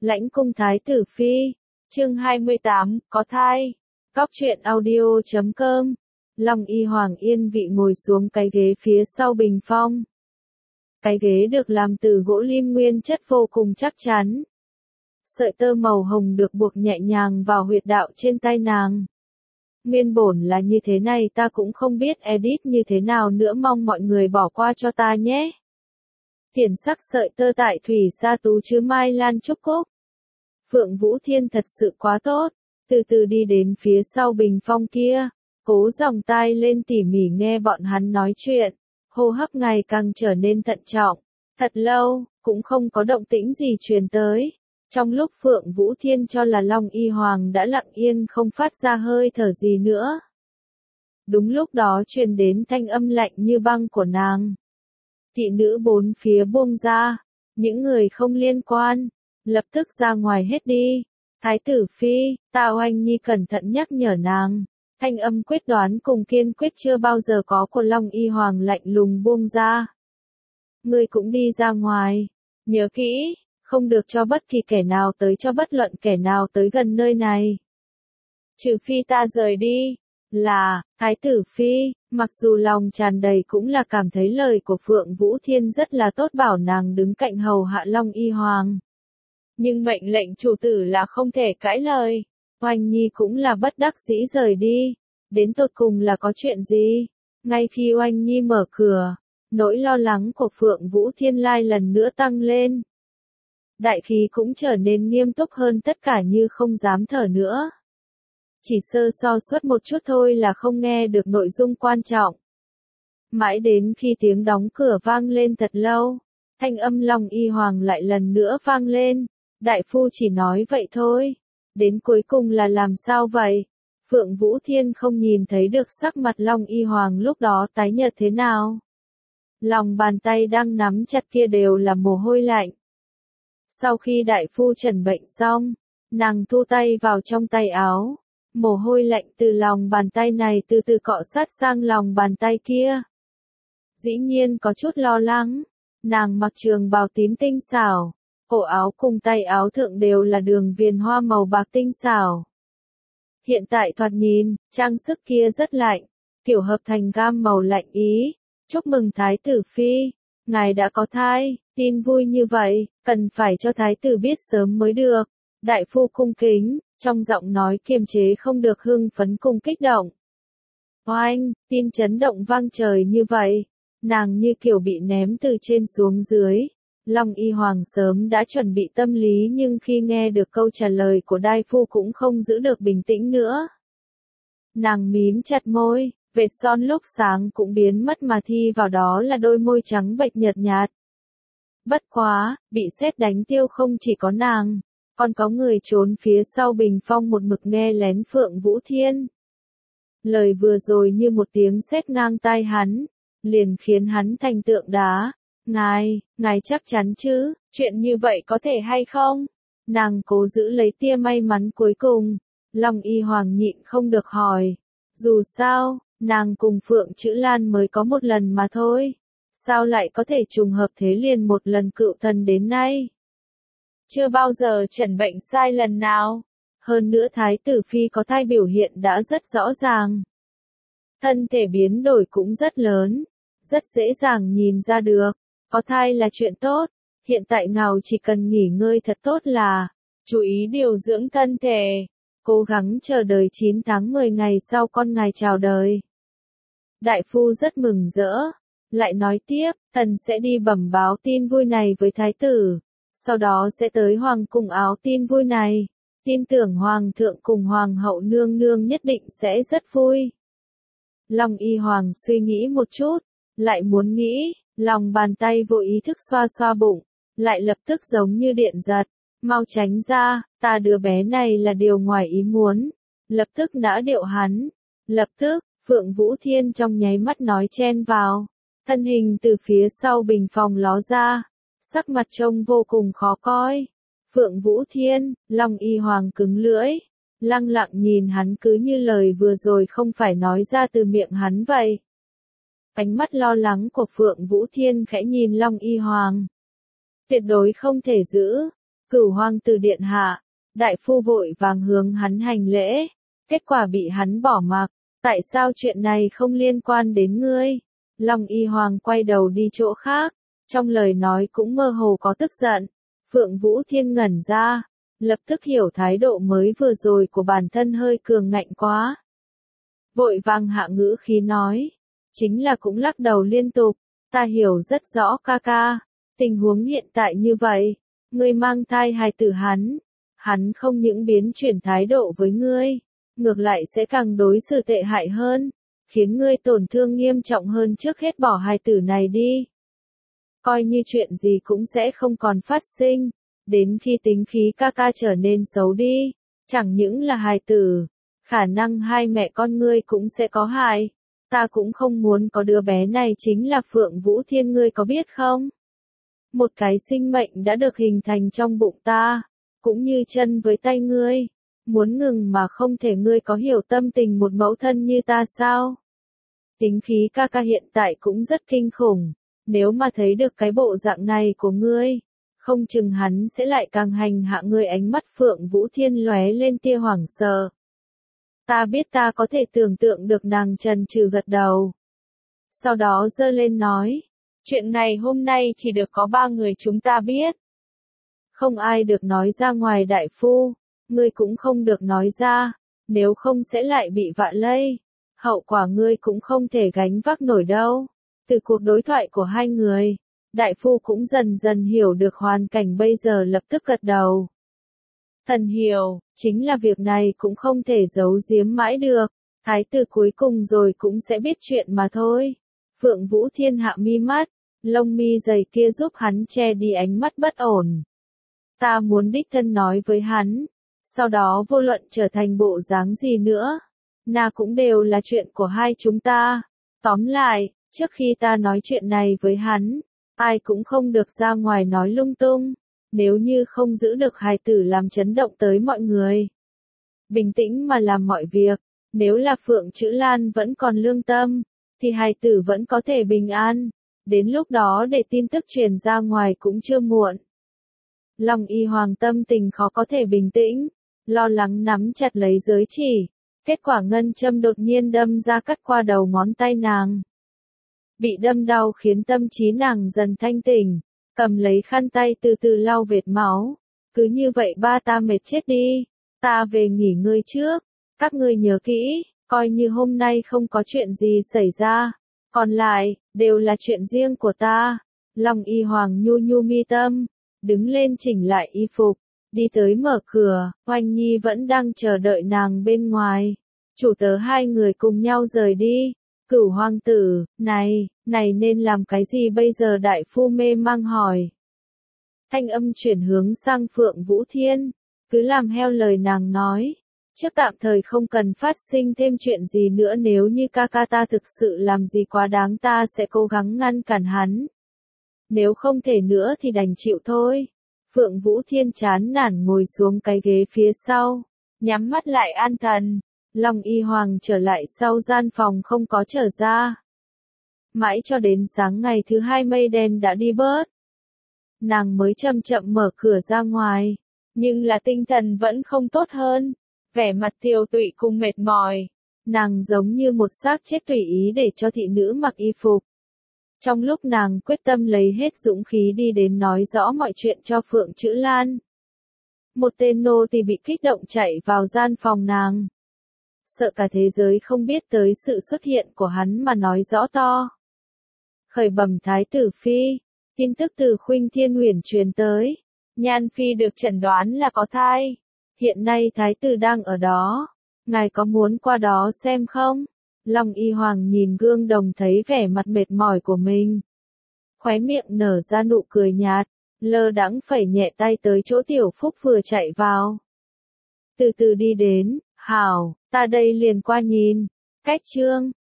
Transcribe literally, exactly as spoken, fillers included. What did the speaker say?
Lãnh cung thái tử phi, chương hai mươi tám, có thai. Cóc truyện audio chấm com. Long Y Hoàng yên vị ngồi xuống cái ghế phía sau bình phong. Cái ghế được làm từ gỗ lim nguyên chất vô cùng chắc chắn. Sợi tơ màu hồng được buộc nhẹ nhàng vào huyệt đạo trên tay nàng. Nguyên bổn là như thế này, ta cũng không biết edit như thế nào nữa, mong mọi người bỏ qua cho ta nhé. Tiền sắc sợi tơ tại thủy sa tú chứ mai lan trúc cúc. Phượng Vũ Thiên thật sự quá tốt, từ từ đi đến phía sau bình phong kia, cố dòng tai lên tỉ mỉ nghe bọn hắn nói chuyện, hô hấp ngày càng trở nên thận trọng. Thật lâu, cũng không có động tĩnh gì truyền tới. Trong lúc Phượng Vũ Thiên cho là Long Y Hoàng đã lặng yên không phát ra hơi thở gì nữa. Đúng lúc đó truyền đến thanh âm lạnh như băng của nàng. Thị nữ bốn phía buông ra, những người không liên quan, lập tức ra ngoài hết đi. Thái tử phi, Tạ Oanh Nhi cẩn thận nhắc nhở nàng, thanh âm quyết đoán cùng kiên quyết chưa bao giờ có của Long Y Hoàng lạnh lùng buông ra. Ngươi cũng đi ra ngoài, nhớ kỹ, không được cho bất kỳ kẻ nào tới cho bất luận kẻ nào tới gần nơi này. Trừ phi ta rời đi. Là, Thái tử phi, mặc dù lòng tràn đầy cũng là cảm thấy lời của Phượng Vũ Thiên rất là tốt, bảo nàng đứng cạnh hầu hạ Long Y Hoàng. Nhưng mệnh lệnh chủ tử là không thể cãi lời. Oanh Nhi cũng là bất đắc dĩ rời đi. Đến tột cùng là có chuyện gì? Ngay khi Oanh Nhi mở cửa, nỗi lo lắng của Phượng Vũ Thiên lại lần nữa tăng lên. Đại khí cũng trở nên nghiêm túc hơn, tất cả như không dám thở nữa. Chỉ sơ so suất một chút thôi là không nghe được nội dung quan trọng. Mãi đến khi tiếng đóng cửa vang lên thật lâu, thanh âm Long Y Hoàng lại lần nữa vang lên. Đại phu chỉ nói vậy thôi. Đến cuối cùng là làm sao vậy? Phượng Vũ Thiên không nhìn thấy được sắc mặt Long Y Hoàng lúc đó tái nhợt thế nào. Lòng bàn tay đang nắm chặt kia đều là mồ hôi lạnh. Sau khi đại phu trần bệnh xong, nàng thu tay vào trong tay áo. Mồ hôi lạnh từ lòng bàn tay này từ từ cọ sát sang lòng bàn tay kia. Dĩ nhiên có chút lo lắng, nàng mặc trường bào tím tinh xảo, cổ áo cùng tay áo thượng đều là đường viền hoa màu bạc tinh xảo. Hiện tại thoạt nhìn, trang sức kia rất lạnh, kiểu hợp thành gam màu lạnh ý. Chúc mừng Thái tử phi, ngài đã có thai, tin vui như vậy, cần phải cho Thái tử biết sớm mới được. Đại phu cung kính, trong giọng nói kiềm chế không được hưng phấn cùng kích động. Oanh, tin chấn động vang trời như vậy, nàng như kiểu bị ném từ trên xuống dưới. Long Y Hoàng sớm đã chuẩn bị tâm lý, nhưng khi nghe được câu trả lời của đại phu cũng không giữ được bình tĩnh nữa. Nàng mím chặt môi, vệt son lúc sáng cũng biến mất mà thi vào đó là đôi môi trắng bệch nhợt nhạt. Bất quá, bị sét đánh tiêu không chỉ có nàng. Còn có người trốn phía sau bình phong một mực nghe lén Phượng Vũ Thiên. Lời vừa rồi như một tiếng sét ngang tai hắn, liền khiến hắn thành tượng đá. Ngài, ngài chắc chắn chứ, chuyện như vậy có thể hay không? Nàng cố giữ lấy tia may mắn cuối cùng. Long Y Hoàng nhịn không được hỏi. Dù sao, nàng cùng Phượng Chữ Lan mới có một lần mà thôi. Sao lại có thể trùng hợp thế liền một lần cựu thần đến nay? Chưa bao giờ chẩn bệnh sai lần nào. Hơn nữa Thái tử phi có thai biểu hiện đã rất rõ ràng. Thân thể biến đổi cũng rất lớn, rất dễ dàng nhìn ra được. Có thai là chuyện tốt, hiện tại ngài chỉ cần nghỉ ngơi thật tốt là, chú ý điều dưỡng thân thể, cố gắng chờ đợi chín tháng mười ngày sau con ngài chào đời. Đại phu rất mừng rỡ, lại nói tiếp, thần sẽ đi bẩm báo tin vui này với thái tử. Sau đó sẽ tới hoàng cung áo tin vui này. Tin tưởng hoàng thượng cùng hoàng hậu nương nương nhất định sẽ rất vui. Long Y Hoàng suy nghĩ một chút, lại muốn nghĩ, lòng bàn tay vô ý thức xoa xoa bụng, lại lập tức giống như điện giật, mau tránh ra, ta đứa bé này là điều ngoài ý muốn. Lập tức nã điệu hắn, lập tức, Phượng Vũ Thiên trong nháy mắt nói chen vào, thân hình từ phía sau bình phòng ló ra. Sắc mặt trông vô cùng khó coi. Phượng Vũ Thiên, Long Y Hoàng cứng lưỡi, lăng lặng nhìn hắn cứ như lời vừa rồi không phải nói ra từ miệng hắn vậy. Ánh mắt lo lắng của Phượng Vũ Thiên khẽ nhìn Long Y Hoàng. Tuyệt đối không thể giữ, Cửu hoàng tử điện hạ. Đại phu vội vàng hướng hắn hành lễ, kết quả bị hắn bỏ mặc, tại sao chuyện này không liên quan đến ngươi? Long Y Hoàng quay đầu đi chỗ khác, trong lời nói cũng mơ hồ có tức giận. Phượng Vũ Thiên ngẩn ra, lập tức hiểu thái độ mới vừa rồi của bản thân hơi cường ngạnh quá. Vội vàng hạ ngữ khí nói, chính là cũng lắc đầu liên tục, ta hiểu rất rõ ca ca, tình huống hiện tại như vậy, ngươi mang thai hài tử hắn, hắn không những biến chuyển thái độ với ngươi, ngược lại sẽ càng đối xử tệ hại hơn, khiến ngươi tổn thương nghiêm trọng hơn, trước hết bỏ hài tử này đi. Coi như chuyện gì cũng sẽ không còn phát sinh, đến khi tính khí ca ca trở nên xấu đi, chẳng những là hài tử, khả năng hai mẹ con ngươi cũng sẽ có hại. Ta cũng không muốn có đứa bé này, chính là Phượng Vũ Thiên, ngươi có biết không? Một cái sinh mệnh đã được hình thành trong bụng ta, cũng như chân với tay ngươi, muốn ngừng mà không thể, ngươi có hiểu tâm tình một mẫu thân như ta sao? Tính khí ca ca hiện tại cũng rất kinh khủng, nếu mà thấy được cái bộ dạng này của ngươi, không chừng hắn sẽ lại càng hành hạ ngươi. Ánh mắt Phượng Vũ Thiên lóe lên tia hoảng sợ. Ta biết, ta có thể tưởng tượng được. Nàng trần trừ gật đầu. Sau đó giơ lên nói, chuyện này hôm nay chỉ được có ba người chúng ta biết. Không ai được nói ra ngoài đại phu, ngươi cũng không được nói ra, nếu không sẽ lại bị vạ lây. Hậu quả ngươi cũng không thể gánh vác nổi đâu. Từ cuộc đối thoại của hai người, đại phu cũng dần dần hiểu được hoàn cảnh bây giờ, lập tức gật đầu. Thần hiểu, chính là việc này cũng không thể giấu giếm mãi được, thái tử cuối cùng rồi cũng sẽ biết chuyện mà thôi. Phượng Vũ Thiên hạ mi mắt, lông mi dày kia giúp hắn che đi ánh mắt bất ổn. Ta muốn đích thân nói với hắn, sau đó vô luận trở thành bộ dáng gì nữa, na cũng đều là chuyện của hai chúng ta. Tóm lại, trước khi ta nói chuyện này với hắn, ai cũng không được ra ngoài nói lung tung, nếu như không giữ được hài tử làm chấn động tới mọi người. Bình tĩnh mà làm mọi việc, nếu là Phượng Chữ Lan vẫn còn lương tâm, thì hài tử vẫn có thể bình an, đến lúc đó để tin tức truyền ra ngoài cũng chưa muộn. Long Y Hoàng tâm tình khó có thể bình tĩnh, lo lắng nắm chặt lấy giới chỉ, kết quả ngân châm đột nhiên đâm ra cắt qua đầu ngón tay nàng. Bị đâm đau khiến tâm trí nàng dần thanh tỉnh, cầm lấy khăn tay từ từ lau vệt máu. Cứ như vậy ba ta mệt chết đi, ta về nghỉ ngơi trước, các ngươi nhớ kỹ, coi như hôm nay không có chuyện gì xảy ra, còn lại, đều là chuyện riêng của ta. Long Y Hoàng nhu nhu mi tâm, đứng lên chỉnh lại y phục, đi tới mở cửa, Oanh Nhi vẫn đang chờ đợi nàng bên ngoài. Chủ tớ hai người cùng nhau rời đi. Cửu hoàng tử, này, này nên làm cái gì bây giờ? Đại phu mê mang hỏi. Thanh âm chuyển hướng sang Phượng Vũ Thiên, cứ làm theo lời nàng nói. Trước tạm thời không cần phát sinh thêm chuyện gì nữa, nếu như ca ca ta thực sự làm gì quá đáng ta sẽ cố gắng ngăn cản hắn. Nếu không thể nữa thì đành chịu thôi. Phượng Vũ Thiên chán nản ngồi xuống cái ghế phía sau, nhắm mắt lại an thần. Long Y Hoàng trở lại sau gian phòng không có trở ra. Mãi cho đến sáng ngày thứ hai mây đen đã đi bớt, nàng mới chậm chậm mở cửa ra ngoài, nhưng là tinh thần vẫn không tốt hơn, vẻ mặt tiều tụy cùng mệt mỏi, nàng giống như một xác chết tùy ý để cho thị nữ mặc y phục. Trong lúc nàng quyết tâm lấy hết dũng khí đi đến nói rõ mọi chuyện cho Phượng Chữ Lan, một tên nô tỳ bị kích động chạy vào gian phòng nàng. Sợ cả thế giới không biết tới sự xuất hiện của hắn mà nói rõ to. Khởi bẩm thái tử phi, tin tức từ Khuynh Thiên Huyền truyền tới, Nhan phi được chẩn đoán là có thai. Hiện nay thái tử đang ở đó, ngài có muốn qua đó xem không? Long Y Hoàng nhìn gương đồng thấy vẻ mặt mệt mỏi của mình, khóe miệng nở ra nụ cười nhạt, lơ đãng phẩy nhẹ tay tới chỗ Tiểu Phúc vừa chạy vào. Từ từ đi đến, hảo, ta đây liền qua nhìn. Cách chương